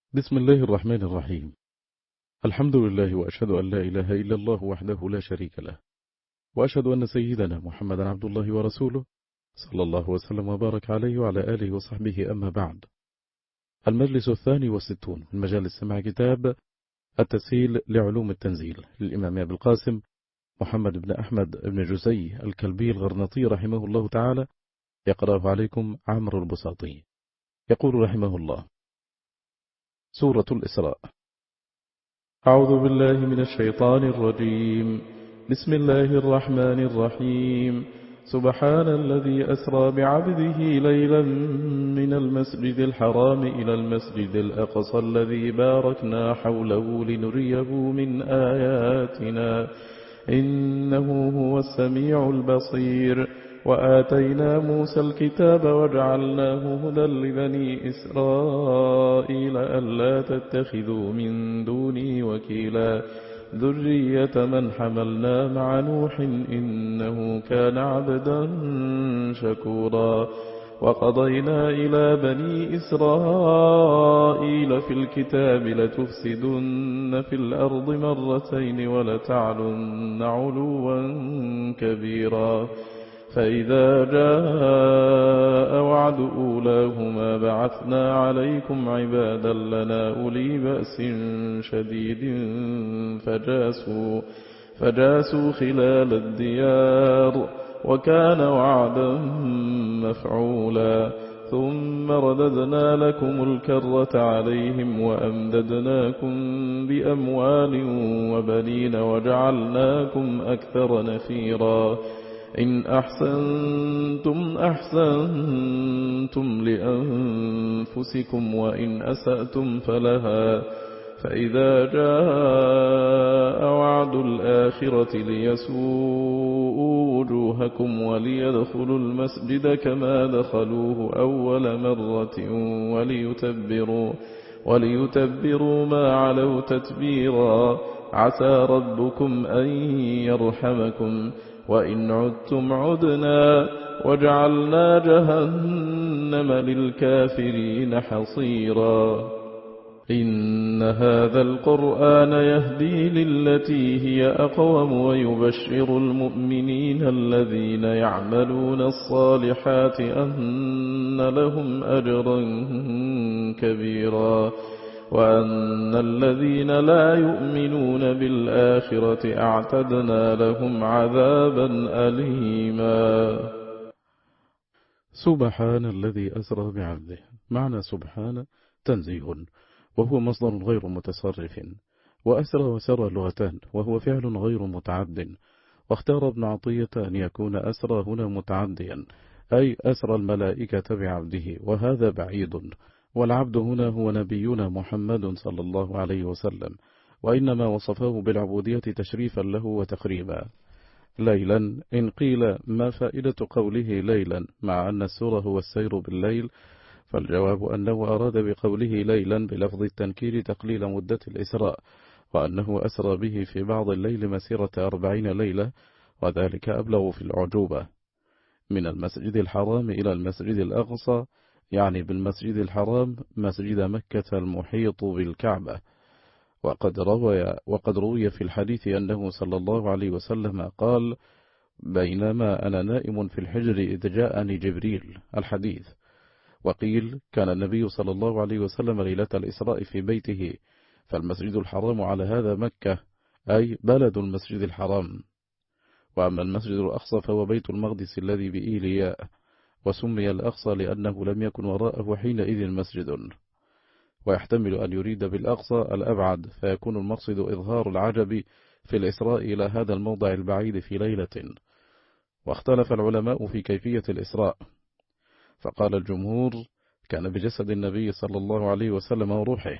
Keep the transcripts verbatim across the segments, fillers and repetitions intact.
بسم الله الرحمن الرحيم. الحمد لله، وأشهد أن لا إله إلا الله وحده لا شريك له، وأشهد أن سيدنا محمدا عبد الله ورسوله صلى الله وسلم وبارك عليه وعلى آله وصحبه. أما بعد، المجلس الثاني والستون من مجالس سماع كتاب التسهيل لعلوم التنزيل للإمام أبي القاسم محمد بن أحمد بن جزي الكلبي الغرناطي رحمه الله تعالى، يقرأه عليكم عمرو البساطي. يقول رحمه الله: سورة الإسراء. أعوذ بالله من الشيطان الرجيم. بسم الله الرحمن الرحيم. سبحان الذي أسرى بعبده ليلا من المسجد الحرام إلى المسجد الأقصى الذي باركنا حوله لنريه من آياتنا إنه هو السميع البصير. وآتينا موسى الكتاب وجعلناه هدى لبني إسرائيل ألا تتخذوا من دوني وكيلا ذرية من حملنا مع نوح إنه كان عبدا شكورا. وقضينا إلى بني إسرائيل في الكتاب لتفسدن في الأرض مرتين ولتعلن علوا كبيرا. فإذا جاء وعد أولاهما بعثنا عليكم عبادا لنا أولي بأس شديد فجاسوا, فجاسوا خلال الديار وكان وعدا مفعولا. ثم رددنا لكم الكرة عليهم وأمددناكم بأموال وبنين وجعلناكم أكثر نفيرا. إن أحسنتم أحسنتم لأنفسكم وإن أسأتم فلها. فإذا جاء وعد الآخرة ليسوءوا وجوهكم وليدخلوا المسجد كما دخلوه أول مرة وليتبروا, وليتبروا ما علوا تتبيرا. عسى ربكم أن يرحمكم وإن عدتم عدنا وجعلنا جهنم للكافرين حصيرا. إن هذا القرآن يهدي للتي هي أقوم ويبشر المؤمنين الذين يعملون الصالحات أن لهم أجرا كبيرا وأن الذين لا يؤمنون بالآخرة أعتدنا لهم عذابا أليما. سبحان الذي أسرى بعبده. معنى سبحان تنزيه، وهو مصدر غير متصرف، وأسرى وسرى لغتان، وهو فعل غير متعد. واختار ابن عطية أن يكون أسرى هنا متعديا، أي أسرى الملائكة بعبده، وهذا بعيد. والعبد هنا هو نبينا محمد صلى الله عليه وسلم، وإنما وصفه بالعبودية تشريفا له وتقريبا. ليلا، إن قيل ما فائدة قوله ليلا مع أن السور هو السير بالليل، فالجواب أنه أراد بقوله ليلا بلفظ التنكير تقليل مدة الإسراء، وأنه أسرى به في بعض الليل مسيرة أربعين ليلة، وذلك أبلغ في العجوبة. من المسجد الحرام إلى المسجد الأقصى، يعني بالمسجد الحرام مسجد مكة المحيط بالكعبة. وقد روي, وقد روي في الحديث أنه صلى الله عليه وسلم قال: بينما أنا نائم في الحجر إذ جاءني جبريل. الحديث. وقيل كان النبي صلى الله عليه وسلم ليلة الإسراء في بيته، فالمسجد الحرام على هذا مكة، أي بلد المسجد الحرام. وأما المسجد الأقصى فهو بيت المقدس الذي بإيلياء، وسمي الأقصى لأنه لم يكن وراءه حينئذ مسجد. ويحتمل أن يريد بالأقصى الأبعد، فيكون المقصد إظهار العجب في الإسراء إلى هذا الموضع البعيد في ليلة. واختلف العلماء في كيفية الإسراء، فقال الجمهور: كان بجسد النبي صلى الله عليه وسلم وروحه.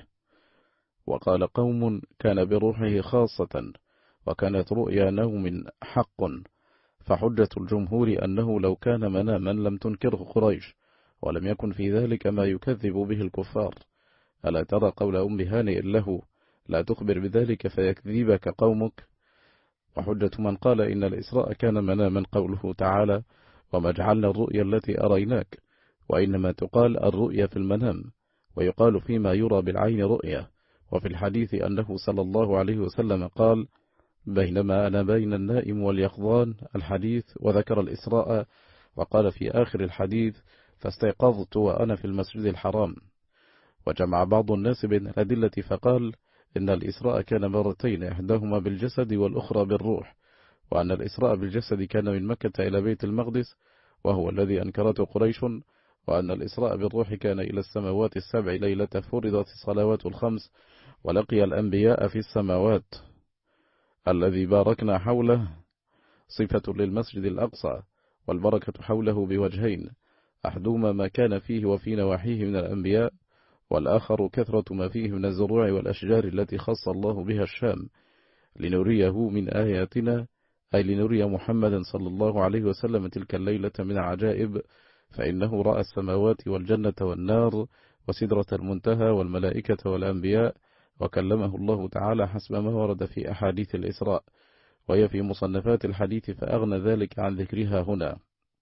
وقال قوم: كان بروحه خاصة، وكانت رؤيا نوم حق. فحجة الجمهور أنه لو كان مناما لم تنكره قريش، ولم يكن في ذلك ما يكذب به الكفار. ألا ترى قول أم هانئ له: لا تخبر بذلك فيكذبك قومك. وحجة من قال إن الإسراء كان مناما قوله تعالى: وما جعلنا الرؤيا التي أريناك، وإنما تقال الرؤيا في المنام، ويقال فيما يرى بالعين رؤية. وفي الحديث أنه صلى الله عليه وسلم قال: بينما أنا بين النائم واليقظان، الحديث، وذكر الإسراء، وقال في آخر الحديث: فاستيقظت وأنا في المسجد الحرام. وجمع بعض الناس بين الأدلة فقال إن الإسراء كان مرتين، إحداهما بالجسد والأخرى بالروح، وأن الإسراء بالجسد كان من مكة إلى بيت المقدس وهو الذي أنكرته قريش، وأن الإسراء بالروح كان إلى السماوات السبع ليلة فرضت الصلوات الخمس ولقي الأنبياء في السماوات. الذي باركنا حوله صفة للمسجد الأقصى، والبركة حوله بوجهين: أحدهما ما كان فيه وفي نواحيه من الأنبياء، والآخر كثرة ما فيه من الزروع والأشجار التي خص الله بها الشام لنريه من آياتنا، أي لنري محمدا صلى الله عليه وسلم تلك الليلة من عجائب، فإنه رأى السماوات والجنة والنار وسدرة المنتهى والملائكة والأنبياء، وكلمه الله تعالى حسب ما ورد في أحاديث الإسراء، وهي في مصنفات الحديث فأغنى ذلك عن ذكرها هنا.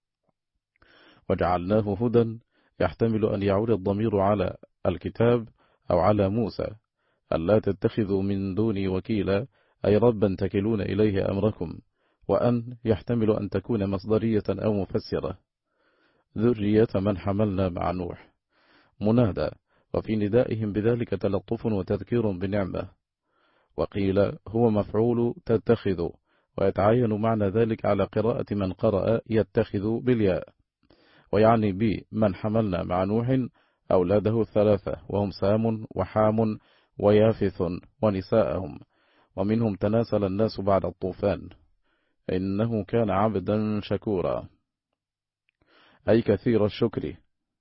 وجعلناه هدى، يحتمل أن يعود الضمير على الكتاب أو على موسى: ألا تتخذوا من دوني وكيلا، أي ربا تكلون إليه أمركم. وأن يحتمل أن تكون مصدرية أو مفسرة: ذرية من حملنا مع نوح. منادى، وفي ندائهم بذلك تلطف وتذكير بنعمة. وقيل هو مفعول تتخذ، ويتعين معنى ذلك على قراءة من قرأ يتخذ بالياء، ويعني بي من حملنا مع نوح أولاده الثلاثة، وهم سام وحام ويافث ونساءهم، ومنهم تناسل الناس بعد الطوفان. إنه كان عبدا شكورا، أي كثير الشكر،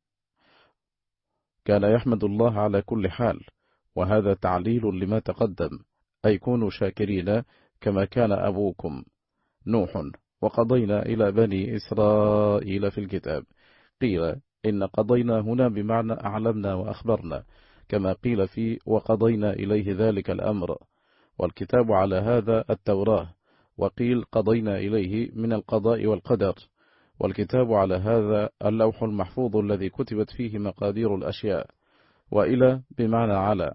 كان يحمد الله على كل حال، وهذا تعليل لما تقدم، أي كونوا شاكرين كما كان أبوكم نوح. وقضينا إلى بني إسرائيل في الكتاب. قيل إن قضينا هنا بمعنى أعلمنا وأخبرنا، كما قيل في وقضينا إليه ذلك الأمر، والكتاب على هذا التوراة. وقيل قضينا إليه من القضاء والقدر، والكتاب على هذا اللوح المحفوظ الذي كتبت فيه مقادير الأشياء. وإلى بمعنى على.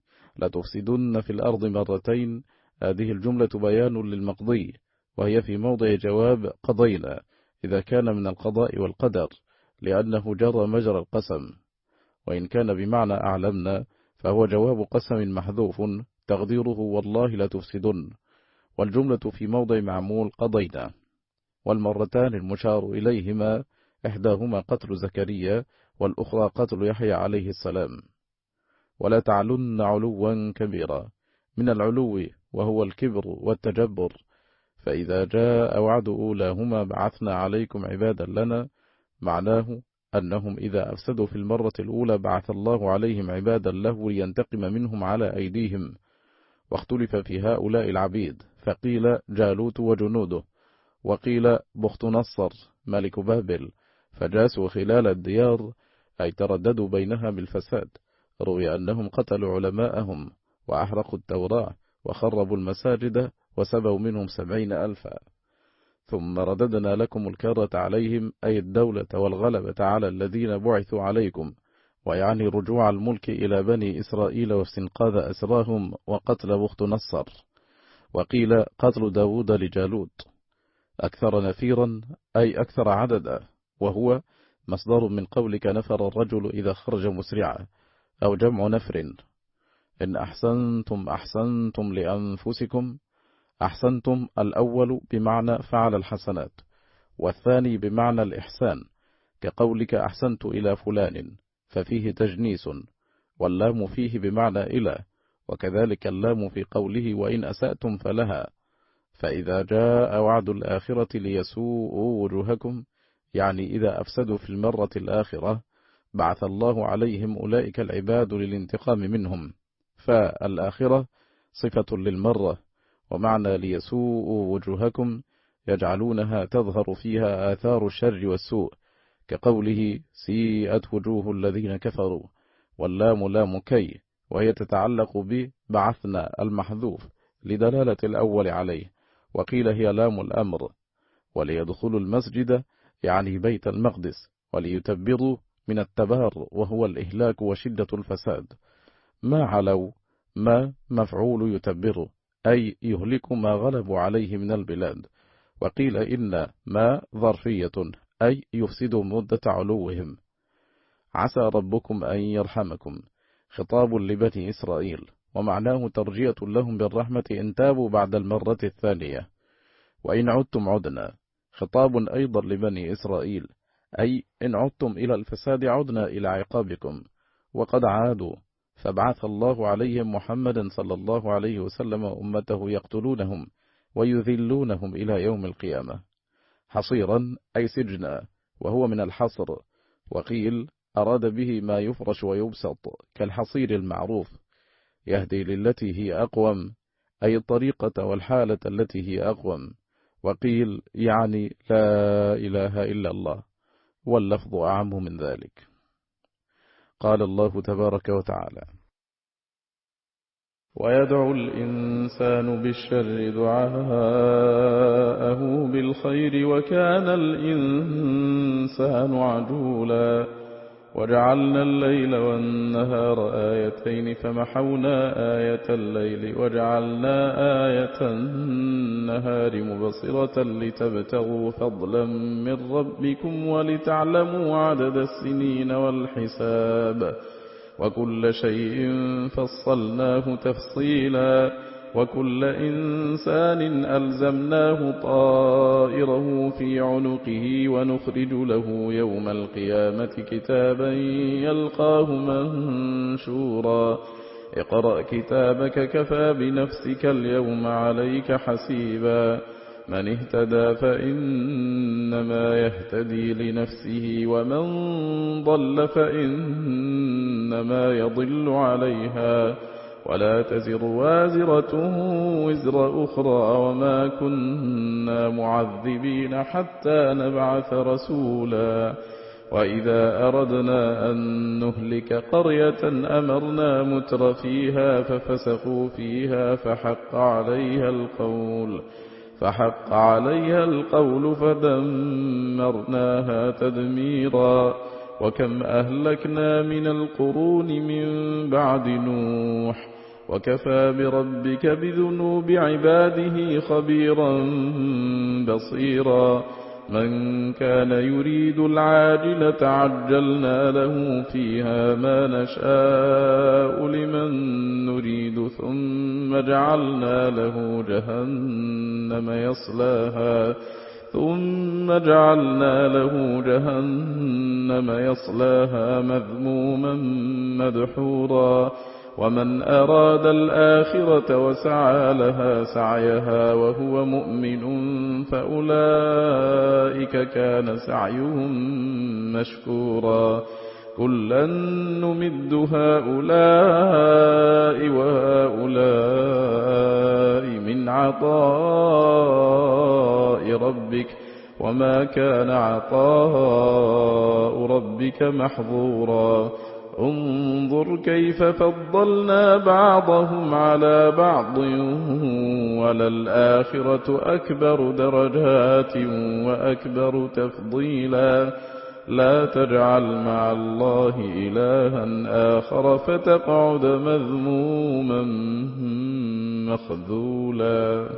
لتفسدن في الأرض مرتين، هذه الجملة بيان للمقضي، وهي في موضع جواب قضينا إذا كان من القضاء والقدر، لأنه جرى مجرى القسم. وإن كان بمعنى أعلمنا فهو جواب قسم محذوف تقديره والله لتفسدن، والجملة في موضع معمول قضينا. والمرتان المشار إليهما إحداهما قتل زكريا، والأخرى قتل يحيى عليه السلام. ولا تعلن علوا كبيرا، من العلو وهو الكبر والتجبر. فإذا جاء وعد أولاهما بعثنا عليكم عبادا لنا، معناه أنهم إذا أفسدوا في المرة الأولى بعث الله عليهم عبادا له لينتقم منهم على أيديهم. واختلف في هؤلاء العبيد، فقيل جالوت وجنوده، وقيل بخت نصر ملك بابل، فجاسوا خلال الديار، أي ترددوا بينها بالفساد. روي أنهم قتلوا علماءهم وأحرقوا التوراة وخربوا المساجد وسبوا منهم سبعين ألفا. ثم رددنا لكم الكرة عليهم، أي الدولة والغلبة على الذين بعثوا عليكم، ويعني رجوع الملك إلى بني إسرائيل واستنقاذ أسراهم وقتل بخت نصر. وقيل قتل داود لجالوت. أكثر نفيرا، أي أكثر عددا، وهو مصدر من قولك نفر الرجل إذا خرج مسرعا، أو جمع نفر. إن أحسنتم أحسنتم لأنفسكم. أحسنتم الأول بمعنى فعل الحسنات، والثاني بمعنى الإحسان، كقولك أحسنت إلى فلان، ففيه تجنيس، واللام فيه بمعنى إلى، وكذلك اللام في قوله وإن أسأتم فلها. فإذا جاء وعد الآخرة ليسوءوا وجوهكم، يعني إذا أفسدوا في المرة الآخرة بعث الله عليهم أولئك العباد للانتقام منهم. فالآخرة صفة للمرة، ومعنى ليسوءوا وجوهكم يجعلونها تظهر فيها آثار الشر والسوء، كقوله سيئت وجوه الذين كفروا. واللام لام كي، وهي تتعلق ببعثنا المحذوف لدلالة الأول عليه. وقيل هي لام الأمر. وليدخلوا المسجد يعني بيت المقدس، وليتبروا من التبار وهو الإهلاك وشدة الفساد. ما علوا ما مفعول يتبر، أي يهلك ما غلبوا عليه من البلاد. وقيل إن ما ظرفية، أي يفسد مدة علوهم. عسى ربكم أن يرحمكم، خطاب لبني إسرائيل، ومعناه ترجية لهم بالرحمة إن تابوا بعد المرة الثانية. وإن عدتم عدنا، خطاب أيضا لبني إسرائيل، أي إن عدتم إلى الفساد عدنا إلى عقابكم. وقد عادوا، فبعث الله عليهم محمدا صلى الله عليه وسلم أمته يقتلونهم ويذلونهم إلى يوم القيامة. حصيرا أي سجنا، وهو من الحصر. وقيل أراد به ما يفرش ويبسط كالحصير المعروف. يهدي للتي هي أقوم، أي الطريقة والحالة التي هي أقوم. وقيل يعني لا إله إلا الله، واللفظ أعم من ذلك. قال الله تبارك وتعالى: ويدعو الإنسان بالشر دعاءه بالخير وكان الإنسان عجولا. وجعلنا الليل والنهار آيتين فمحونا آية الليل وجعلنا آية النهار مبصرة لتبتغوا فضلا من ربكم ولتعلموا عدد السنين والحساب، وكل شيء فصلناه تفصيلا. وكل إنسان ألزمناه طائره في عنقه ونخرج له يوم القيامة كتابا يلقاه منشورا. اقرأ كتابك كفى بنفسك اليوم عليك حسيبا. من اهتدى فإنما يهتدي لنفسه ومن ضل فإنما يضل عليها، ولا تزر وازرة وزر أخرى، وما كنا معذبين حتى نبعث رسولا. وإذا أردنا أن نهلك قرية أمرنا متر فيها ففسقوا فيها فحق عليها القول فحق عليها القول فدمرناها تدميرا. وكم أهلكنا من القرون من بعد نوح، وكفى بربك بذنوب عباده خبيرا بصيرا. من كان يريد العاجلة عجلنا له فيها ما نشاء لمن نريد ثم جعلنا له جهنم يصلاها ثم جعلنا له جهنم يصلاها مذموما مدحورا. ومن أراد الآخرة وسعى لها سعيها وهو مؤمن فأولئك كان سعيهم مشكورا. كلا نمد هؤلاء وهؤلاء من عطاء ربك وما كان عطاء ربك محظورا. انظر كيف فضلنا بعضهم على بعض وللآخرة أكبر درجات وأكبر تفضيلا. لا تجعل مع الله إلها آخر فتقعد مذموما مخذولا.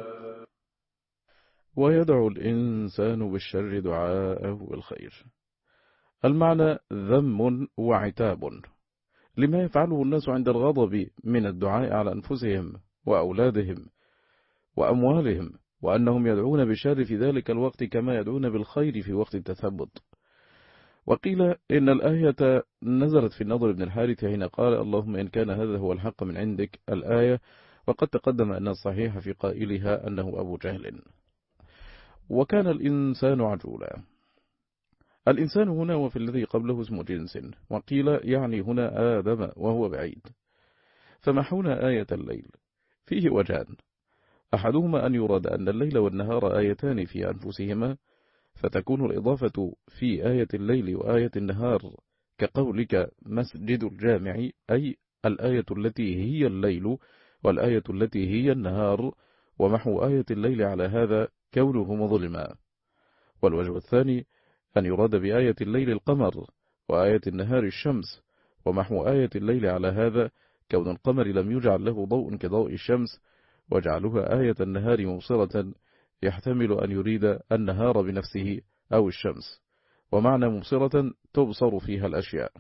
ويدعو الإنسان بالشر دعاءه بالخير. المعنى ذم وعتاب لما يفعله الناس عند الغضب من الدعاء على أنفسهم وأولادهم وأموالهم، وأنهم يدعون بالشر في ذلك الوقت كما يدعون بالخير في وقت التثبت. وقيل إن الآية نزلت في النضر بن الحارث حين قال اللهم إن كان هذا هو الحق من عندك الآية، وقد تقدم أن الصحيح في قائلها أنه أبو جهل. وكان الإنسان عجولا. الإنسان هنا وفي الذي قبله اسم جنس، وقيل يعني هنا آدم وهو بعيد. فمحونا آية الليل فيه وجهان، أحدهما أن يراد أن الليل والنهار آيتان في أنفسهما، فتكون الإضافة في آية الليل وآية النهار كقولك مسجد الجامع، أي الآية التي هي الليل والآية التي هي النهار، ومحو آية الليل على هذا كونه مظلما. والوجه الثاني أن يراد بآية الليل القمر، وآية النهار الشمس، ومحو آية الليل على هذا كون القمر لم يجعل له ضوء كضوء الشمس، وجعلها آية النهار مبصرة يحتمل أن يريد النهار بنفسه أو الشمس، ومعنى مبصرة تبصر فيها الأشياء،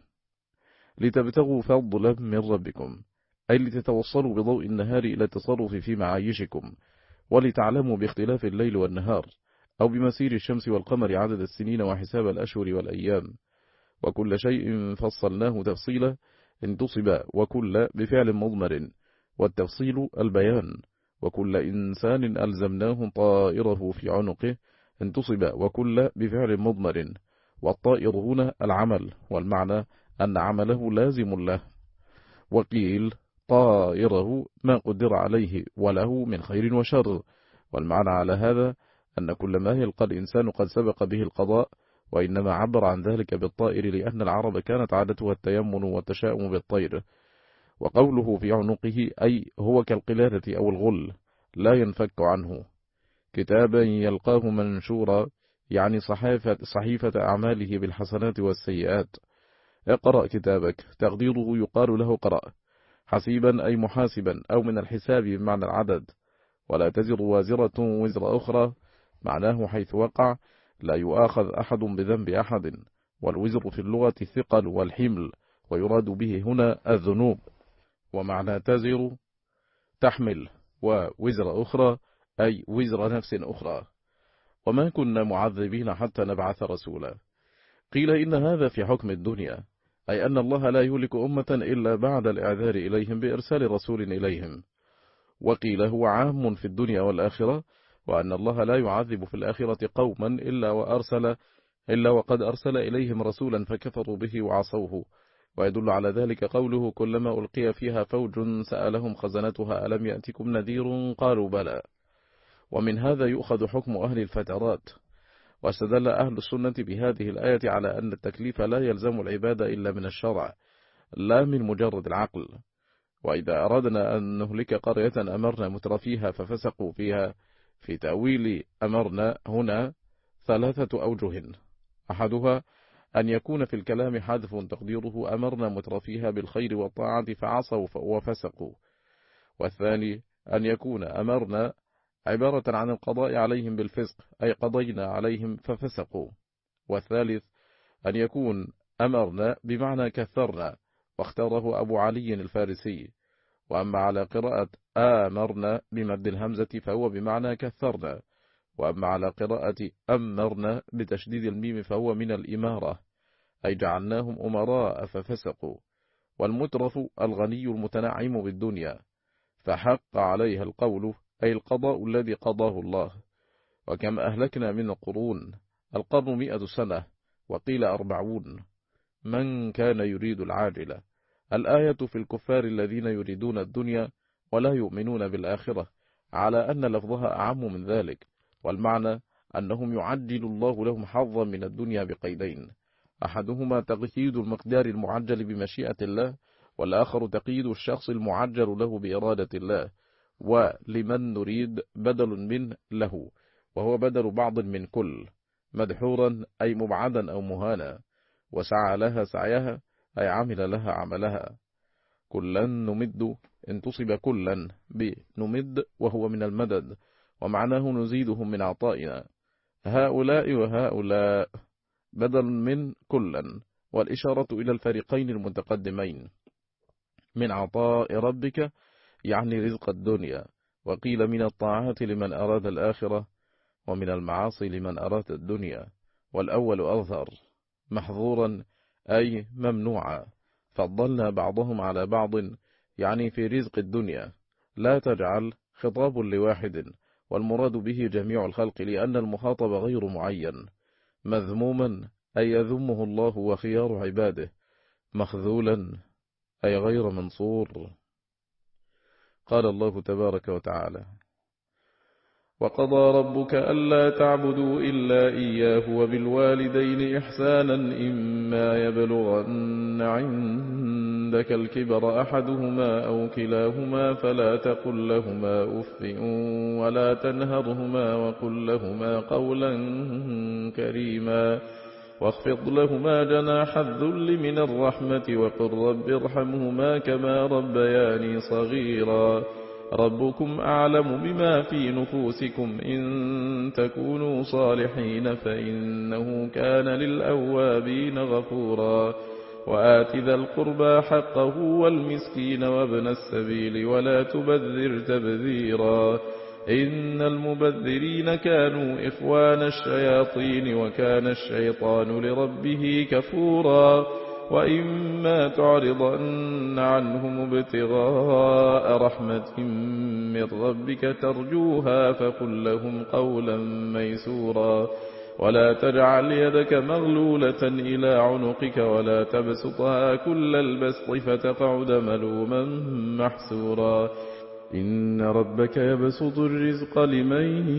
لتبتغوا فضلا من ربكم، أي لتتوصلوا بضوء النهار إلى التصرف في معايشكم، ولتعلموا باختلاف الليل والنهار، أو بمسير الشمس والقمر عدد السنين وحساب الأشهر والأيام، وكل شيء فصلناه تفصيلا انتصب وكل بفعل مضمر، والتفصيل البيان، وكل إنسان ألزمناه طائره في عنقه انتصب وكل بفعل مضمر، والطائر هنا العمل، والمعنى أن عمله لازم له، وقيل طائره ما قدر عليه وله من خير وشر، والمعنى على هذا أن كل ما يلقى الإنسان قد سبق به القضاء، وإنما عبر عن ذلك بالطائر لأن العرب كانت عادتها التيمن والتشاؤم بالطير، وقوله في عنقه أي هو كالقلادة أو الغل لا ينفك عنه. كتابا يلقاه منشورا يعني صحيفة, صحيفة أعماله بالحسنات والسيئات. اقرأ كتابك تقديره يقال له قرأ، حسيبا أي محاسبا أو من الحساب بمعنى العدد، ولا تزر وازرة وزر أخرى معناه حيث وقع لا يؤاخذ أحد بذنب أحد، والوزر في اللغة الثقل والحمل، ويراد به هنا الذنوب، ومعنى تزر تحمل، ووزر أخرى أي وزر نفس أخرى. وما كنا معذبين حتى نبعث رسولا. قيل إن هذا في حكم الدنيا، أي أن الله لا يهلك أمة إلا بعد الإعذار إليهم بإرسال رسول إليهم. وقيل هو عام في الدنيا والآخرة، وأن الله لا يعذب في الآخرة قوما إلا وأرسل إلا وقد أرسل إليهم رسولا فكفروا به وعصوه. ويدل على ذلك قوله كلما ألقي فيها فوج سألهم خزنتها ألم يأتكم نذير قالوا بلى. ومن هذا يؤخذ حكم أهل الفترات. واستدل أهل السنة بهذه الآية على أن التكليف لا يلزم العبادة إلا من الشرع لا من مجرد العقل. وإذا أردنا أن نهلك قرية أمرنا مترفيها ففسقوا فيها، في تأويل أمرنا هنا ثلاثة أوجه. أحدها أن يكون في الكلام حذف تقديره أمرنا مترفيها بالخير والطاعة فعصوا وفسقوا، والثاني أن يكون أمرنا عبارة عن القضاء عليهم بالفسق أي قضينا عليهم ففسقوا، والثالث أن يكون أمرنا بمعنى كثرنا، واختاره أبو علي الفارسي. وأما على قراءة آمرنا بمد الهمزة فهو بمعنى كثرنا، وأما على قراءة أمرنا بتشديد الميم فهو من الإمارة أي جعلناهم أمراء ففسقوا. والمترف الغني المتنعم بالدنيا، فحق عليها القول أي القضاء الذي قضاه الله. وكم أهلكنا من القرون، القرن مئة سنة وقيل أربعون. من كان يريد العاجلة، الآية في الكفار الذين يريدون الدنيا ولا يؤمنون بالآخرة، على أن لفظها أعم من ذلك، والمعنى أنهم يعجل الله لهم حظا من الدنيا بقيدين، أحدهما تقييد المقدار المعجل بمشيئة الله، والآخر تقييد الشخص المعجل له بإرادة الله. ولمن نريد بدل من له، وهو بدل بعض من كل، مدحورا أي مبعدا أو مهانا، وسعى لها سعيها أي عمل لها عملها. كلا نمد انتصب كلا بنمد وهو من المدد، ومعناه نزيدهم من عطائنا. هؤلاء وهؤلاء بدل من كلا، والإشارة إلى الفريقين المتقدمين. من عطاء ربك يعني رزق الدنيا، وقيل من الطاعات لمن أراد الآخرة، ومن المعاصي لمن أراد الدنيا، والأول أظهر. محظورا أي ممنوعا، فضلنا بعضهم على بعض يعني في رزق الدنيا. لا تجعل خطاب لواحد، والمراد به جميع الخلق لأن المخاطب غير معين. مذموما أي يذمه الله وخيار عباده. مخذولا أي غير منصور. قال الله تبارك وتعالى: وقضى ربك ألا تعبدوا إلا إياه وبالوالدين إحسانا إما يبلغن عندك الكبر أحدهما أو كلاهما فلا تقل لهما أف ولا تنهرهما وقل لهما قولا كريما. واخفض لهما جناح الذل من الرحمة وقل رب ارحمهما كما ربياني صغيرا ربكم أعلم بما في نفوسكم إن تكونوا صالحين فإنه كان للأوابين غفورا وآت ذا القربى حقه والمسكين وابن السبيل ولا تبذر تبذيرا إن المبذرين كانوا إخوان الشياطين وكان الشيطان لربه كفورا وإما تعرضن عنهم ابتغاء رحمة من ربك ترجوها فقل لهم قولا ميسورا ولا تجعل يدك مغلولة إلى عنقك ولا تبسطها كل البسط فتقعد ملوما محسورا إن ربك يبسط الرزق لمن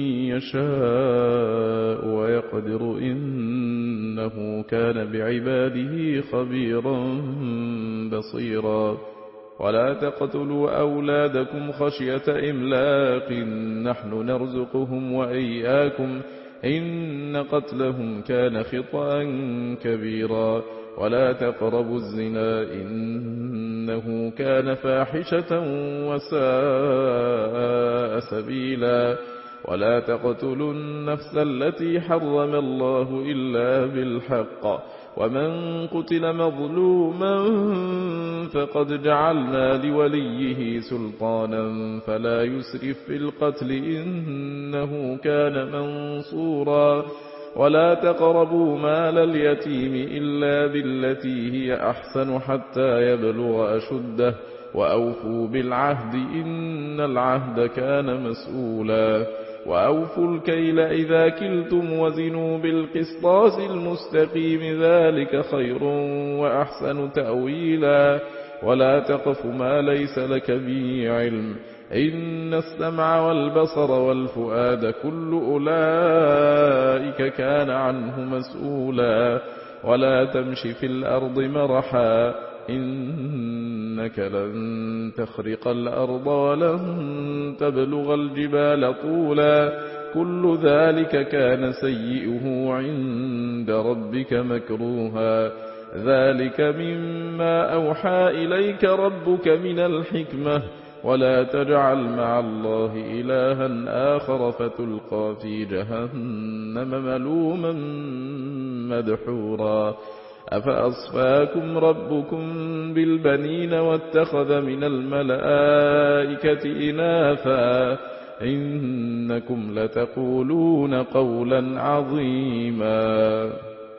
يشاء ويقدر إنه كان بعباده خبيرا بصيرا ولا تقتلوا أولادكم خشية إملاق نحن نرزقهم وإياكم إن قتلهم كان خطأ كبيرا ولا تقربوا الزنا إنه كان فاحشة وساء سبيلا ولا تقتلوا النفس التي حرم الله إلا بالحق ومن قتل مظلوما فقد جعلنا لوليه سلطانا فلا يسرف في القتل إنه كان منصورا ولا تقربوا مال اليتيم إلا بالتي هي أحسن حتى يبلغ أشده وأوفوا بالعهد إن العهد كان مسؤولا وأوفوا الكيل إذا كلتم وزنوا بالقسطاس المستقيم ذلك خير وأحسن تأويلا ولا تقف ما ليس لك به علم إن السمع والبصر والفؤاد كل أولئك كان عنه مسؤولا ولا تمش في الأرض مرحا إنك لن تخرق الأرض ولن تبلغ الجبال طولا كل ذلك كان سيئه عند ربك مكروها ذلك مما أوحى إليك ربك من الحكمة ولا تجعل مع الله إلها آخر فتلقى في جهنم ملوما مدحورا أفأصفاكم ربكم بالبنين واتخذ من الملائكة إناثا إنكم لتقولون قولا عظيما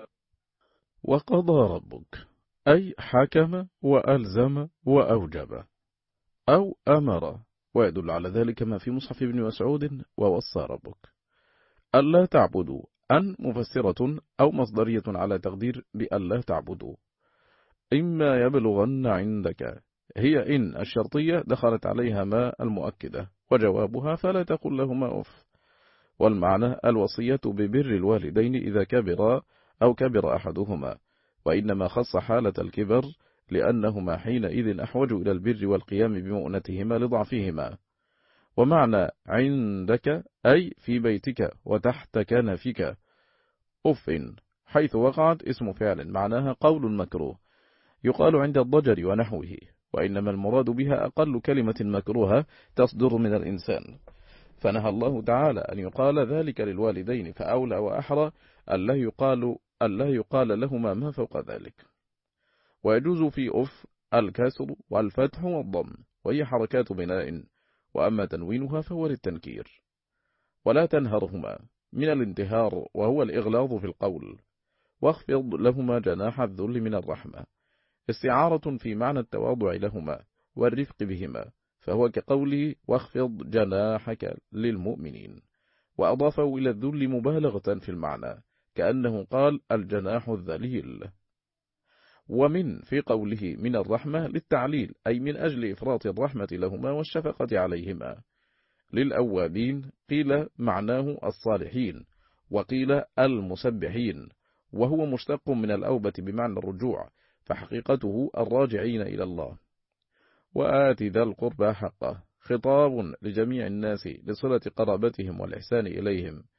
وقضى ربك أي حكم وألزم وأوجب أو أمر ويدل على ذلك ما في مصحف ابن مسعود ووصى ربك ألا تعبدوا أن مفسرة أو مصدرية على تقدير بألا تعبدوا إما يبلغن عندك هي إن الشرطية دخلت عليها ما المؤكدة وجوابها فلا تقل لهما أف والمعنى الوصية ببر الوالدين إذا كبرا أو كبر أحدهما وإنما خص حالة الكبر لأنهما حينئذ أحوج إلى البر والقيام بمؤنتهما لضعفهما ومعنى عندك أي في بيتك وتحت كنفك أف حيث وقعت اسم فعل معناها قول مكروه يقال عند الضجر ونحوه وإنما المراد بها أقل كلمة مكروهة تصدر من الإنسان فنهى الله تعالى أن يقال ذلك للوالدين فأولى وأحرى ألا يقال, ألا يقال لهما ما فوق ذلك ويجوز في أف الكسر والفتح والضم وهي حركات بناء وأما تنوينها فهو للتنكير ولا تنهرهما من الانتهار وهو الإغلاظ في القول واخفض لهما جناح الذل من الرحمة استعارة في معنى التواضع لهما والرفق بهما فهو كقوله واخفض جناحك للمؤمنين وأضافه إلى الذل مبالغة في المعنى كأنه قال الجناح الذليل ومن في قوله من الرحمة للتعليل أي من أجل إفراط الرحمة لهما والشفقة عليهما للأوابين قيل معناه الصالحين وقيل المسبحين وهو مشتق من الأوبة بمعنى الرجوع فحقيقته الراجعين إلى الله وآت ذا القربى حقه خطاب لجميع الناس لصلة قرابتهم والإحسان إليهم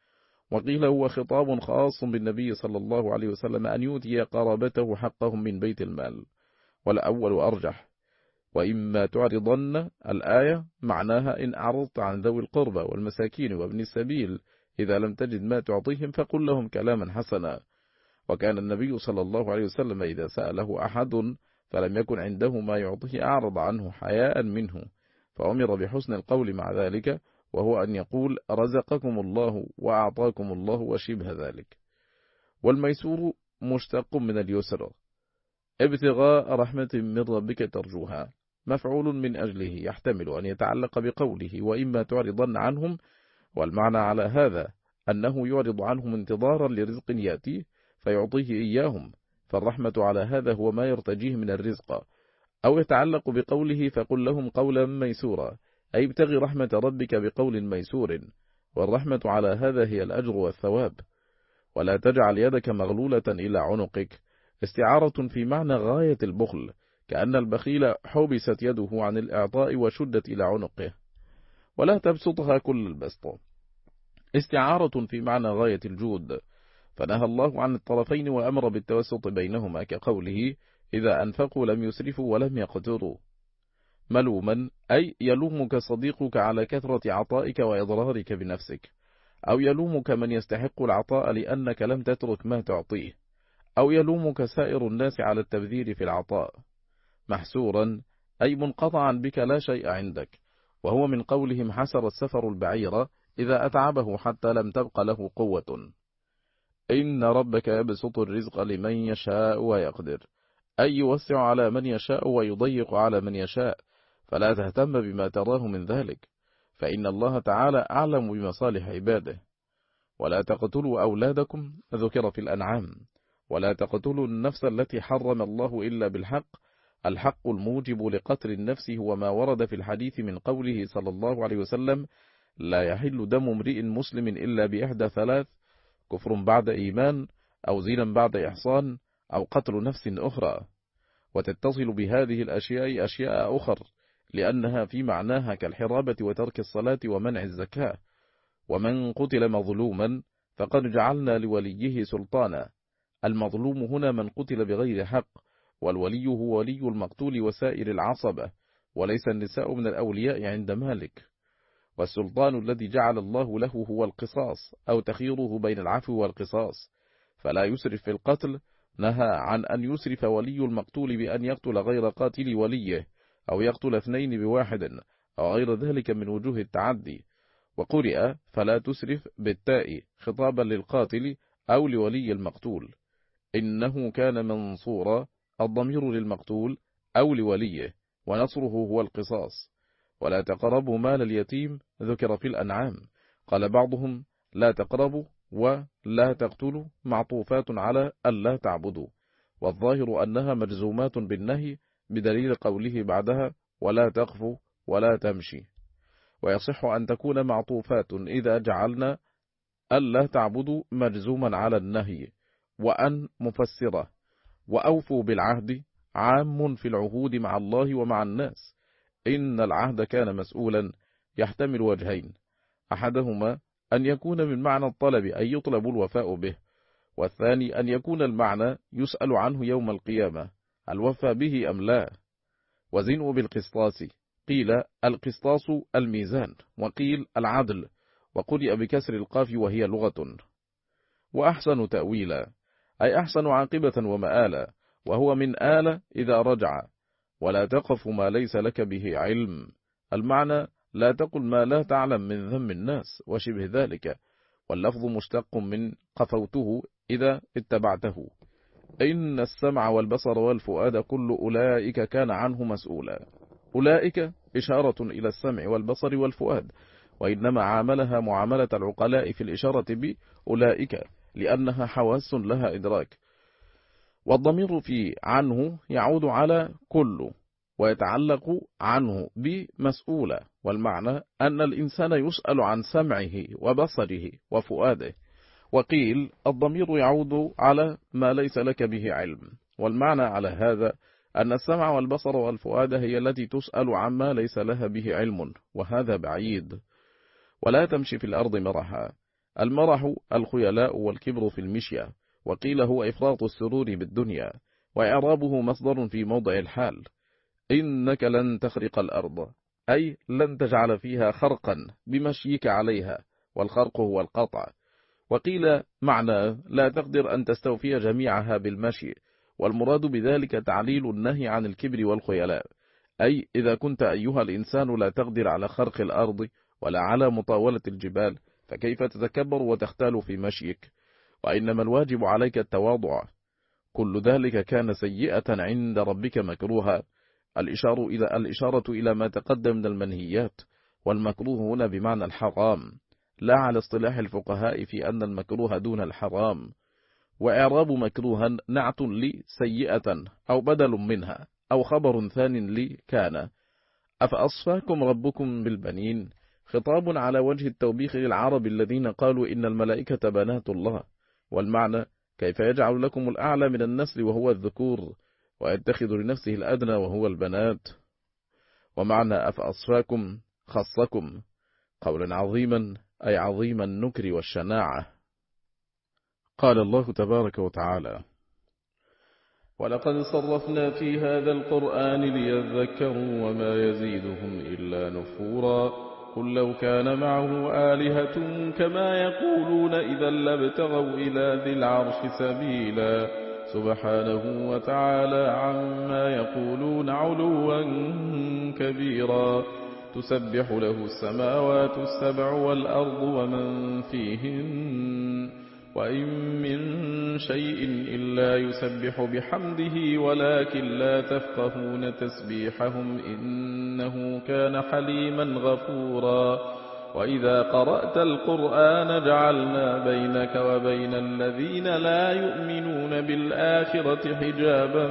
وقيل هو خطاب خاص بالنبي صلى الله عليه وسلم أن يؤتي قرابته حقهم من بيت المال، والأول أرجح. وإما تعرضن الآية معناها إن أعرضت عن ذوي القربى والمساكين وابن السبيل إذا لم تجد ما تعطيهم فقل لهم كلاما حسنا. وكان النبي صلى الله عليه وسلم إذا سأله أحد فلم يكن عنده ما يعطيه أعرض عنه حياء منه، فأمر بحسن القول مع ذلك، وهو أن يقول رزقكم الله وأعطاكم الله وشبه ذلك. والميسور مشتق من اليسر، ابتغاء رحمة من ربك ترجوها، مفعول من أجله، يحتمل أن يتعلق بقوله وإما تعرضن عنهم، والمعنى على هذا أنه يعرض عنهم انتظارا لرزق يأتيه فيعطيه إياهم، فالرحمة على هذا هو ما يرتجيه من الرزق. أو يتعلق بقوله فقل لهم قولا ميسورا، أي ابتغي رحمة ربك بقول ميسور، والرحمة على هذا هي الأجر والثواب. ولا تجعل يدك مغلولة إلى عنقك، استعارة في معنى غاية البخل، كأن البخيل حبست يده عن الإعطاء وشدت إلى عنقه. ولا تبسطها كل البسط، استعارة في معنى غاية الجود، فنهى الله عن الطرفين وأمر بالتوسط بينهما، كقوله إذا أنفقوا لم يسرفوا ولم يقتروا. ملوما أي يلومك صديقك على كثرة عطائك وإضرارك بنفسك، أو يلومك من يستحق العطاء لأنك لم تترك ما تعطيه، أو يلومك سائر الناس على التبذير في العطاء. محسورا أي منقطعا بك لا شيء عندك، وهو من قولهم حسر السفر البعير إذا أتعبه حتى لم تبق له قوة. إن ربك يبسط الرزق لمن يشاء ويقدر، أي يوسع على من يشاء ويضيق على من يشاء، فلا تهتم بما تراه من ذلك، فإن الله تعالى أعلم بمصالح عباده. ولا تقتلوا أولادكم، ذكر في الأنعام. ولا تقتلوا النفس التي حرم الله إلا بالحق، الحق الموجب لقتل النفس هو ما ورد في الحديث من قوله صلى الله عليه وسلم لا يحل دم امرئ مسلم إلا بإحدى ثلاث: كفر بعد إيمان، أو زنا بعد إحصان، أو قتل نفس أخرى. وتتصل بهذه الأشياء أشياء أخر، لأنها في معناها كالحرابة وترك الصلاة ومنع الزكاة. ومن قتل مظلوما فقد جعلنا لوليه سلطانا، المظلوم هنا من قتل بغير حق، والولي هو ولي المقتول وسائر العصبة، وليس النساء من الأولياء عند مالك. والسلطان الذي جعل الله له هو القصاص، أو تخيره بين العفو والقصاص، فلا يسرف في القتل، نهى عن أن يسرف ولي المقتول بأن يقتل غير قاتل وليه، أو يقتل اثنين بواحد، أو غير ذلك من وجوه التعدي. وقرئ فلا تسرف بالتاء خطابا للقاتل أو لولي المقتول. إنه كان منصورا، الضمير للمقتول أو لوليه، ونصره هو القصاص. ولا تقربوا مال اليتيم، ذكر في الأنعام. قال بعضهم لا تقربوا ولا تقتلوا معطوفات على ألا تعبدوا، والظاهر أنها مجزومات بالنهي بدليل قوله بعدها ولا تقفوا ولا تمشي. ويصح أن تكون معطوفات إذا جعلنا ألا تعبدوا مجزوما على النهي، وأن مفسرة. وأوفوا بالعهد عام في العهود مع الله ومع الناس، إن العهد كان مسؤولا، يحتمل وجهين: أحدهما أن يكون من معنى الطلب أي يطلب الوفاء به، والثاني أن يكون المعنى يسأل عنه يوم القيامة هل وفى به أم لا. وزنوا بالقسطاس، قيل القسطاس الميزان، وقيل العدل، وقرئ بكسر القاف وهي لغة. وأحسن تأويلا أي أحسن عاقبة ومآلا، وهو من آل إذا رجع. ولا تقف ما ليس لك به علم، المعنى لا تقل ما لا تعلم من ذم الناس وشبه ذلك، واللفظ مشتق من قفوته إذا اتبعته. إن السمع والبصر والفؤاد كل أولئك كان عنه مسؤولا. أولئك إشارة إلى السمع والبصر والفؤاد، وإنما عاملها معاملة العقلاء في الإشارة بأولئك لأنها حواس لها إدراك. والضمير في عنه يعود على كل، ويتعلق عنه بمسؤولة، والمعنى أن الإنسان يسأل عن سمعه وبصره وفؤاده. وقيل الضمير يعود على ما ليس لك به علم، والمعنى على هذا أن السمع والبصر والفؤاد هي التي تسأل عما ليس لها به علم، وهذا بعيد. ولا تمشي في الأرض مرحا المرح الخيلاء والكبر في المشية، وقيل هو إفراط السرور بالدنيا، وإعرابه مصدر في موضع الحال. إنك لن تخرق الأرض، أي لن تجعل فيها خرقا بمشيك عليها، والخرق هو القطع. وقيل معنى لا تقدر أن تستوفي جميعها بالمشي، والمراد بذلك تعليل النهي عن الكبر والخيلاء، أي إذا كنت أيها الإنسان لا تقدر على خرق الأرض ولا على مطاولة الجبال، فكيف تتكبر وتختال في مشيك؟ وإنما الواجب عليك التواضع. كل ذلك كان سيئة عند ربك مكروها. الإشارة إلى, الإشارة إلى ما تقدم من المنهيات، والمكروه هنا بمعنى الحرام، لا على اصطلاح الفقهاء في أن المكروه دون الحرام. وإعراب مكروها نعت لي سيئة أو بدل منها أو خبر ثان لي كان. أفأصفاكم ربكم بالبنين، خطاب على وجه التوبيخ للعرب الذين قالوا إن الملائكة بنات الله، والمعنى كيف يجعل لكم الأعلى من النسل وهو الذكور، ويتخذ لنفسه الأدنى وهو البنات. ومعنى أفأصفاكم خصكم، قولا عظيما أي عظيم النكر والشناعة. قال الله تبارك وتعالى: ولقد صرفنا في هذا القرآن ليذكروا وما يزيدهم إلا نفورا قل لو كان معه آلهة كما يقولون إذا لابتغوا إلى ذي العرش سبيلا سبحانه وتعالى عما يقولون علوا كبيرا تسبح له السماوات السبع والأرض ومن فيهن وإن من شيء إلا يسبح بحمده ولكن لا تفقهون تسبيحهم إنه كان حليما غفورا وإذا قرأت القرآن جعلنا بينك وبين الذين لا يؤمنون بالآخرة حجابا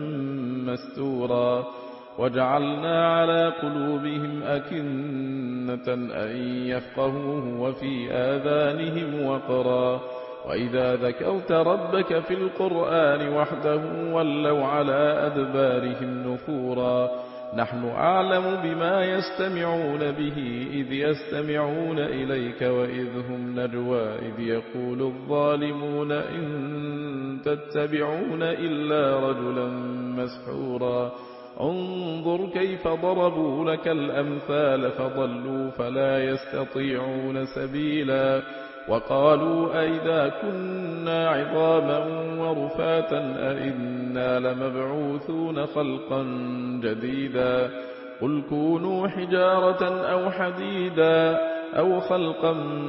مستورا وجعلنا على قلوبهم أكنة أن يفقهوه وفي آذانهم وقرا وإذا ذكرت ربك في القرآن وحده ولوا على أدبارهم نفورا نحن أعلم بما يستمعون به إذ يستمعون إليك وإذ هم نجوى إذ يقول الظالمون إن تتبعون إلا رجلا مسحورا انظر كيف ضربوا لك الأمثال فضلوا فلا يستطيعون سبيلا وقالوا أئذا كنا عظاما ورفاتا أئنا لمبعوثون خلقا جديدا قل كونوا حجارة أو حديدا أو خلقا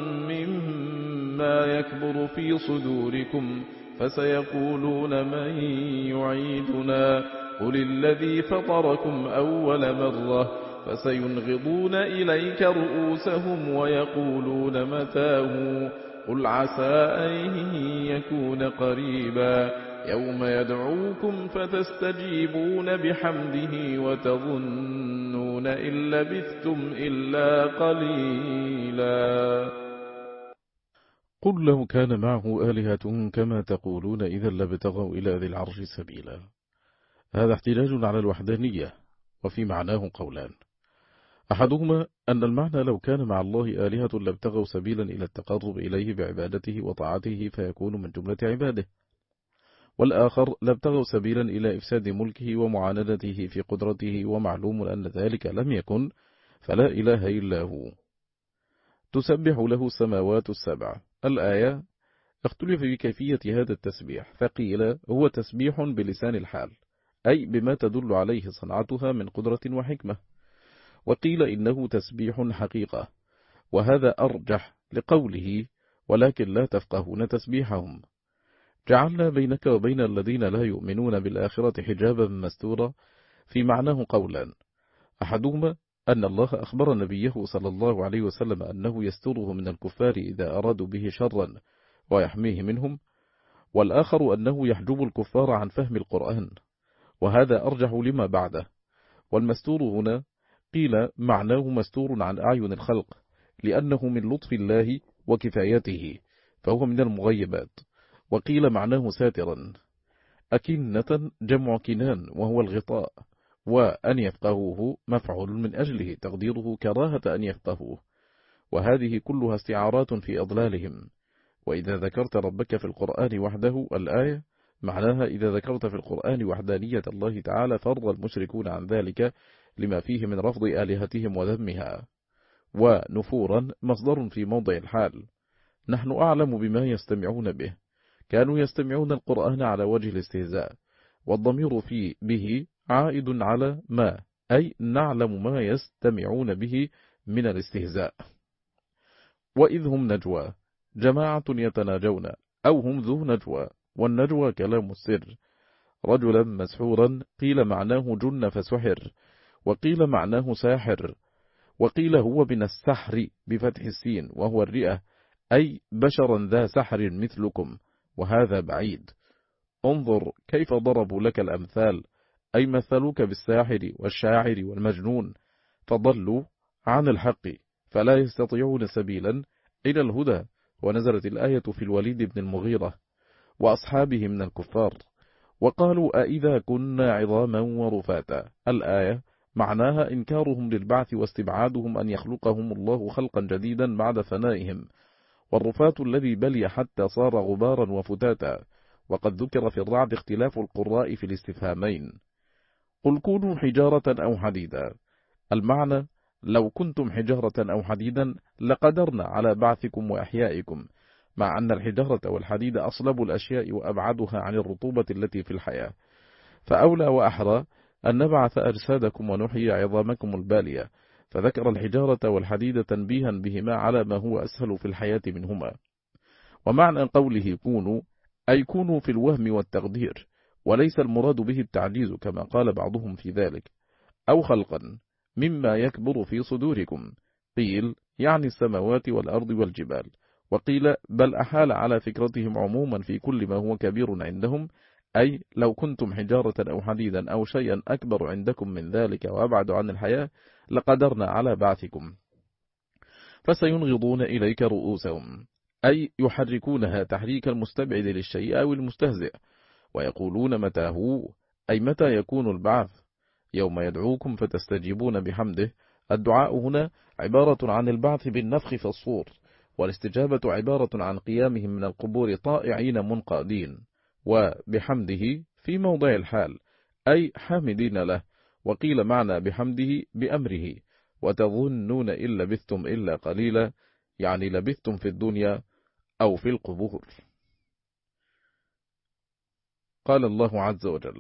مما يكبر في صدوركم فسيقولون من يعيدنا قل الذي فطركم أول مرة فسينغضون إليك رؤوسهم ويقولون متاه قل عسى أن يكون قريبا يوم يدعوكم فتستجيبون بحمده وتظنون إن لبثتم إلا قليلا قل لو كان معه آلهة كما تقولون إذا لابتغوا إلى ذي العرش سبيلا. هذا احتجاج على الوحدانية، وفي معناه قولان: أحدهما أن المعنى لو كان مع الله آلهة لابتغوا سبيلا إلى التقرب إليه بعبادته وطاعته فيكون من جملة عباده، والآخر لابتغوا سبيلا إلى إفساد ملكه ومعاندته في قدرته ومعلوم أن ذلك لم يكن فلا إله إلا هو. تسبح له السماوات السبع. الآية اختلف في كيفية هذا التسبيح، فقيل هو تسبيح بلسان الحال أي بما تدل عليه صنعتها من قدرة وحكمة، وقيل إنه تسبيح حقيقة، وهذا أرجح لقوله ولكن لا تفقهون تسبيحهم. جعلنا بينك وبين الذين لا يؤمنون بالآخرة حجابا مستورا في معناه قولان: أحدهما أن الله أخبر نبيه صلى الله عليه وسلم أنه يستره من الكفار إذا أرادوا به شرا ويحميه منهم، والآخر أنه يحجب الكفار عن فهم القرآن، وهذا أرجح لما بعده. والمستور هنا قيل معناه مستور عن أعين الخلق لأنه من لطف الله وكفايته فهو من المغيبات، وقيل معناه ساترا. أكنة جمع كنان وهو الغطاء، وأن يفقهوه مفعول من أجله تقديره كراهة أن يفقهوه، وهذه كلها استعارات في أضلالهم. وإذا ذكرت ربك في القرآن وحده الآية معناها إذا ذكرت في القرآن وحدانية الله تعالى فر المشركون عن ذلك لما فيه من رفض آلهتهم وذمها. ونفورا مصدر في موضع الحال، نحن أعلم بما يستمعون به، كانوا يستمعون القرآن على وجه الاستهزاء، والضمير في به عائد على ما، أي نعلم ما يستمعون به من الاستهزاء. وإذ هم نجوى، جماعة يتناجون، أو هم ذو نجوى، والنجوى كلام السر. رجلا مسحورا قيل معناه جن فسحر، وقيل معناه ساحر، وقيل هو من السحر بفتح السين وهو الرئة، أي بشرا ذا سحر مثلكم، وهذا بعيد. انظر كيف ضربوا لك الأمثال، أي مثلوك بالساحر والشاعر والمجنون، فضلوا عن الحق فلا يستطيعون سبيلا إلى الهدى. ونزلت الآية في الوليد بن المغيرة وأصحابه من الكفار. وقالوا أئذا كنا عظاما ورفاتا، الآية معناها إنكارهم للبعث واستبعادهم أن يخلقهم الله خلقا جديدا بعد فنائهم، والرفات الذي بلي حتى صار غبارا وفتاتا. وقد ذكر في الرعد اختلاف القراء في الاستفهامين. قل كونوا حجارة أو حديدا، المعنى لو كنتم حجارة أو حديدا لقدرنا على بعثكم وأحيائكم، مع أن الحجارة والحديد أصلب الأشياء وأبعدها عن الرطوبة التي في الحياة، فأولى وأحرى أن نبعث أجسادكم ونحيي عظامكم البالية، فذكر الحجارة والحديد تنبيها بهما على ما هو أسهل في الحياة منهما. ومعنى قوله كونوا أي كونوا في الوهم والتقدير، وليس المراد به التعجيز كما قال بعضهم في ذلك، أو خلقا مما يكبر في صدوركم، قيل يعني السماوات والأرض والجبال، وقيل بل أحال على فكرتهم عموما في كل ما هو كبير عندهم، أي لو كنتم حجارة أو حديدا أو شيئا أكبر عندكم من ذلك وأبعد عن الحياة لقدرنا على بعثكم. فسينغضون إليك رؤوسهم، أي يحركونها تحريك المستبعد للشيء أو المستهزئ، ويقولون متى هو، أي متى يكون البعث، يوم يدعوكم فتستجيبون بحمده. الدعاء هنا عبارة عن البعث بالنفخ في الصور، والاستجابة عبارة عن قيامهم من القبور طائعين منقادين، وبحمده في موضع الحال أي حامدين له. وقيل معنى بحمده بأمره. وتظنون إن لبثتم إلا قليلا، يعني لبثتم في الدنيا أو في القبور. قال الله عز وجل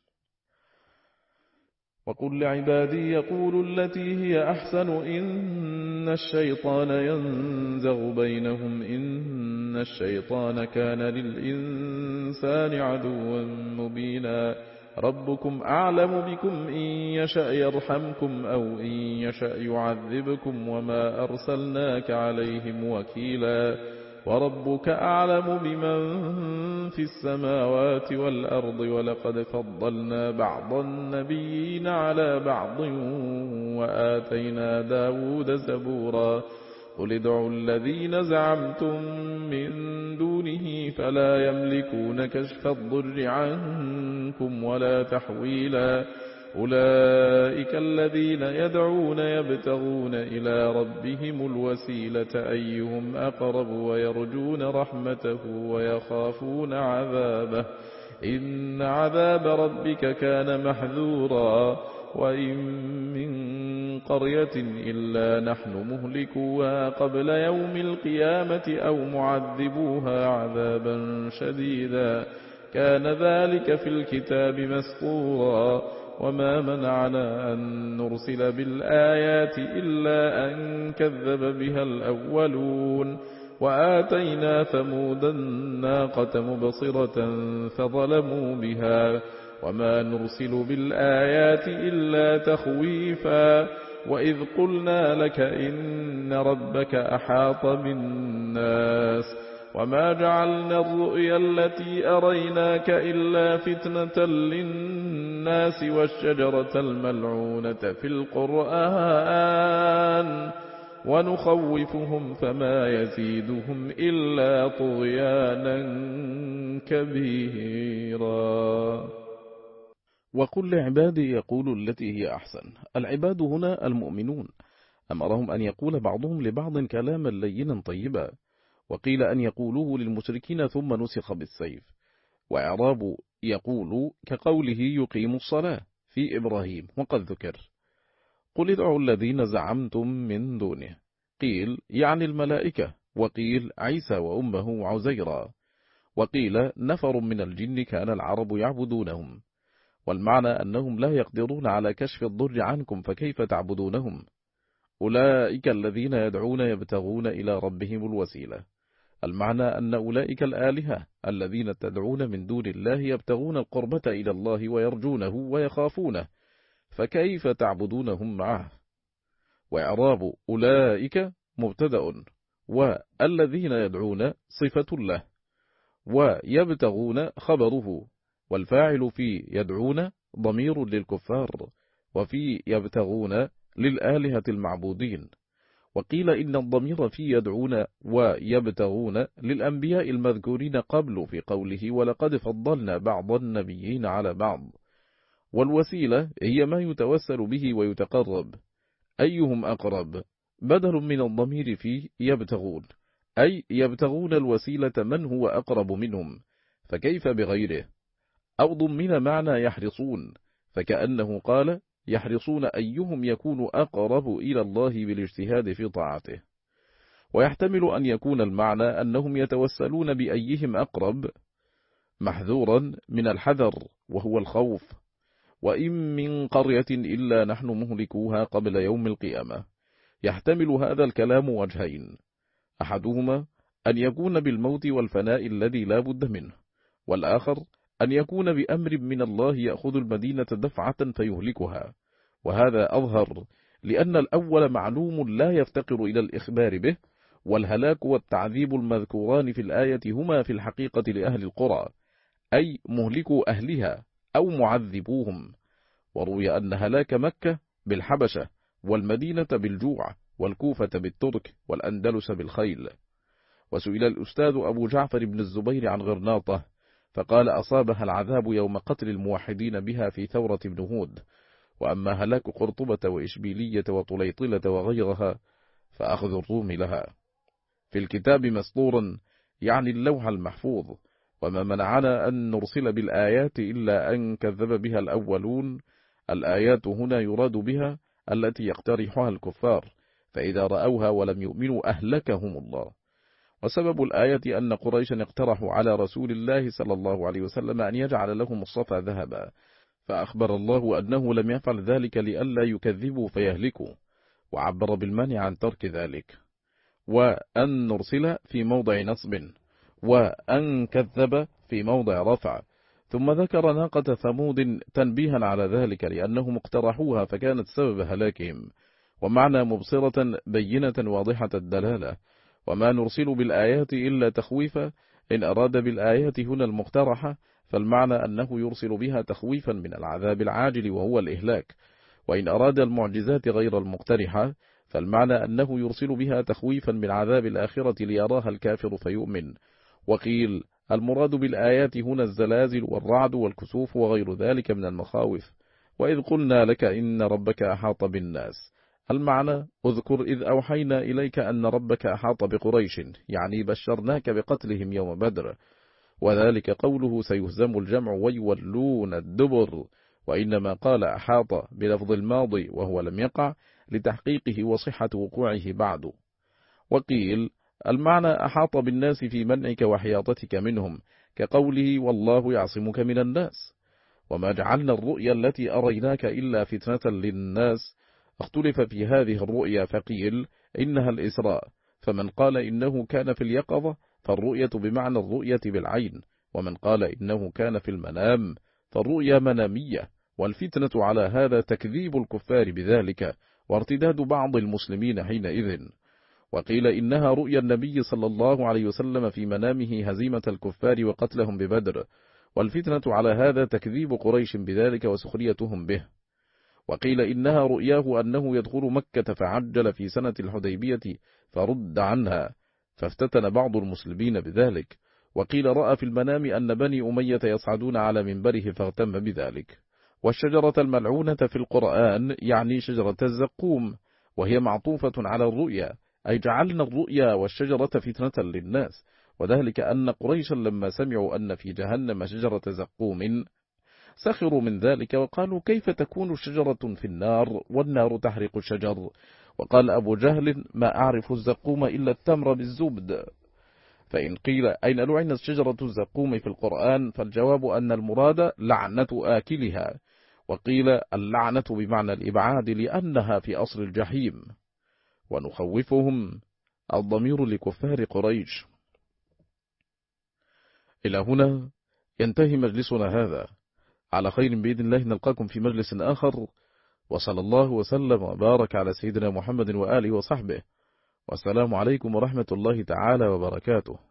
وقل لعبادي يقولوا التي هي أحسن إن الشيطان ينزغ بينهم إن الشيطان كان للإنسان عدوا مبينا ربكم أعلم بكم إن يشأ يرحمكم أو إن يشأ يعذبكم وما أرسلناك عليهم وكيلا وربك أعلم بمن في السماوات والأرض ولقد فضلنا بعض النبيين على بعض وآتينا داود زبورا قل ادعوا الذين زعمتم من دونه فلا يملكون كشف الضر عنكم ولا تحويلا أولئك الذين يدعون يبتغون إلى ربهم الوسيلة أيهم أقرب ويرجون رحمته ويخافون عذابه إن عذاب ربك كان محذورا وإن من قرية إلا نحن مهلكوها قبل يوم القيامة أو معذبوها عذابا شديدا كان ذلك في الكتاب مسطورا وما منعنا أن نرسل بالآيات إلا أن كذب بها الأولون وآتينا ثمود الناقة مبصرة فظلموا بها وما نرسل بالآيات إلا تخويفا وإذ قلنا لك إن ربك أحاط بالناس وما جعلنا الرؤيا التي أريناك إلا فتنة للناس والشجرة الملعونة في القرآن ونخوفهم فما يزيدهم إلا طغيانا كبيرا. وقل لعبادي يقولوا التي هي أحسن. العباد هنا المؤمنون أمرهم أن يقول بعضهم لبعض كلاما لينا طيبا، وقيل أن يقولوه للمشركين ثم نسخ بالسيف. وإعراب يقول كقوله يقيم الصلاة في إبراهيم وقد ذكر. قل ادعوا الذين زعمتم من دونه، قيل يعني الملائكة، وقيل عيسى وأمه عزيرا، وقيل نفر من الجن كان العرب يعبدونهم، والمعنى أنهم لا يقدرون على كشف الضر عنكم فكيف تعبدونهم. أولئك الذين يدعون يبتغون إلى ربهم الوسيلة، المعنى أن أولئك الآلهة الذين تدعون من دون الله يبتغون القربة إلى الله ويرجونه ويخافونه، فكيف تعبدونهم معه. وإعراب أولئك مبتدأ، والذين يدعون صفة له، ويبتغون خبره، والفاعل في يدعون ضمير للكفار، وفي يبتغون للآلهة المعبودين. وقيل إن الضمير في يدعون ويبتغون للأنبياء المذكورين قبل في قوله ولقد فضلنا بعض النبيين على بعض. والوسيلة هي ما يتوسل به ويتقرب، أيهم أقرب، بدل من الضمير في يبتغون، أي يبتغون الوسيلة من هو أقرب منهم، فكيف بغيره. أو ضمن معنى يحرصون، فكأنه قال يحرصون أيهم يكون أقرب إلى الله بالاجتهاد في طاعته. ويحتمل أن يكون المعنى أنهم يتوسلون بأيهم أقرب، محذورا من الحذر وهو الخوف. وإن من قرية إلا نحن مهلكوها قبل يوم القيامة. يحتمل هذا الكلام وجهين، أحدهما أن يكون بالموت والفناء الذي لا بد منه، والآخر أن يكون بأمر من الله يأخذ المدينة دفعة فيهلكها، وهذا أظهر لأن الأول معلوم لا يفتقر إلى الإخبار به، والهلاك والتعذيب المذكوران في الآية هما في الحقيقة لأهل القرى، أي مهلكوا أهلها أو معذبوهم. وروي أن هلاك مكة بالحبشة، والمدينة بالجوع، والكوفة بالترك، والأندلس بالخيل. وسئل الأستاذ أبو جعفر بن الزبير عن غرناطة فقال أصابها العذاب يوم قتل الموحدين بها في ثورة ابن هود، وأما هلاك قرطبة وإشبيلية وطليطلة وغيرها فأخذ الروم لها. في الكتاب مسطورا يعني اللوح المحفوظ، وما منعنا أن نرسل بالآيات إلا أن كذب بها الأولون. الآيات هنا يراد بها التي يقترحها الكفار، فإذا رأوها ولم يؤمنوا أهلكهم الله. وسبب الآية أن قريشا اقترحوا على رسول الله صلى الله عليه وسلم أن يجعل لهم الصفا ذهبا، فأخبر الله أنه لم يفعل ذلك لئلا يكذبوا فيهلكوا، وعبر بالمنع عن ترك ذلك. وأن نرسل في موضع نصب، وأن كذب في موضع رفع. ثم ذكر ناقة ثمود تنبيها على ذلك لأنهم اقترحوها فكانت سبب هلاكهم، ومعنى مبصرة بينة واضحة الدلالة. وما نرسل بالآيات إلا تخويفا، إن أراد بالآيات هنا المقترحة فالمعنى أنه يرسل بها تخويفا من العذاب العاجل وهو الإهلاك، وإن أراد المعجزات غير المقترحة فالمعنى أنه يرسل بها تخويفا من عذاب الآخرة ليراها الكافر فيؤمن. وقيل المراد بالآيات هنا الزلازل والرعد والكسوف وغير ذلك من المخاوف. وإذ قلنا لك إن ربك أحاط بالناس، المعنى اذكر إذ أوحينا إليك أن ربك أحاط بقريش، يعني بشرناك بقتلهم يوم بدر، وذلك قوله سيهزم الجمع ويولون الدبر، وإنما قال أحاط بلفظ الماضي وهو لم يقع لتحقيقه وصحة وقوعه بعد. وقيل المعنى أحاط بالناس في منعك وحياطتك منهم، كقوله والله يعصمك من الناس. وما جعلنا الرؤيا التي أريناك إلا فتنة للناس. اختلف في هذه الرؤيا فقيل إنها الإسراء، فمن قال إنه كان في اليقظة فالرؤية بمعنى الرؤية بالعين، ومن قال إنه كان في المنام فالرؤيا منامية. والفتنة على هذا تكذيب الكفار بذلك وارتداد بعض المسلمين حينئذ. وقيل إنها رؤيا النبي صلى الله عليه وسلم في منامه هزيمة الكفار وقتلهم ببدر، والفتنة على هذا تكذيب قريش بذلك وسخريتهم به. وقيل إنها رؤياه أنه يدخل مكة فعجل في سنة الحديبية فرد عنها، فافتتن بعض المسلمين بذلك. وقيل رأى في المنام أن بني أمية يصعدون على منبره فاغتم بذلك. والشجرة الملعونة في القرآن يعني شجرة الزقوم، وهي معطوفة على الرؤيا، أي جعلنا الرؤيا والشجرة فتنة للناس، وذلك أن قريشا لما سمعوا أن في جهنم شجرة زقوم سخروا من ذلك وقالوا كيف تكون شجرة في النار والنار تحرق الشجر. وقال أبو جهل ما أعرف الزقوم إلا التمر بالزبد. فإن قيل أين لعنت شجرة الزقوم في القرآن فالجواب أن المراد لعنة آكلها، وقيل اللعنة بمعنى الإبعاد لأنها في أصل الجحيم. ونخوفهم الضمير لكفار قريش. إلى هنا ينتهي مجلسنا هذا، على خير بإذن الله نلقاكم في مجلس آخر، وصلى الله وسلم وبارك على سيدنا محمد وآله وصحبه، والسلام عليكم ورحمة الله تعالى وبركاته.